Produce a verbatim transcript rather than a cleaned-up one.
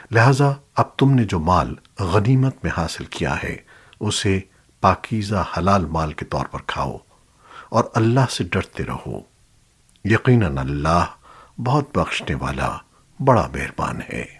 लिहाजा अब तुमने जो माल गनीमत में हासिल किया है उसे पाकीज़ा हलाल माल के तौर पर खाओ और अल्लाह से डरते रहो। यकीनन अल्लाह बहुत बख्शने वाला बड़ा मेहरबान है।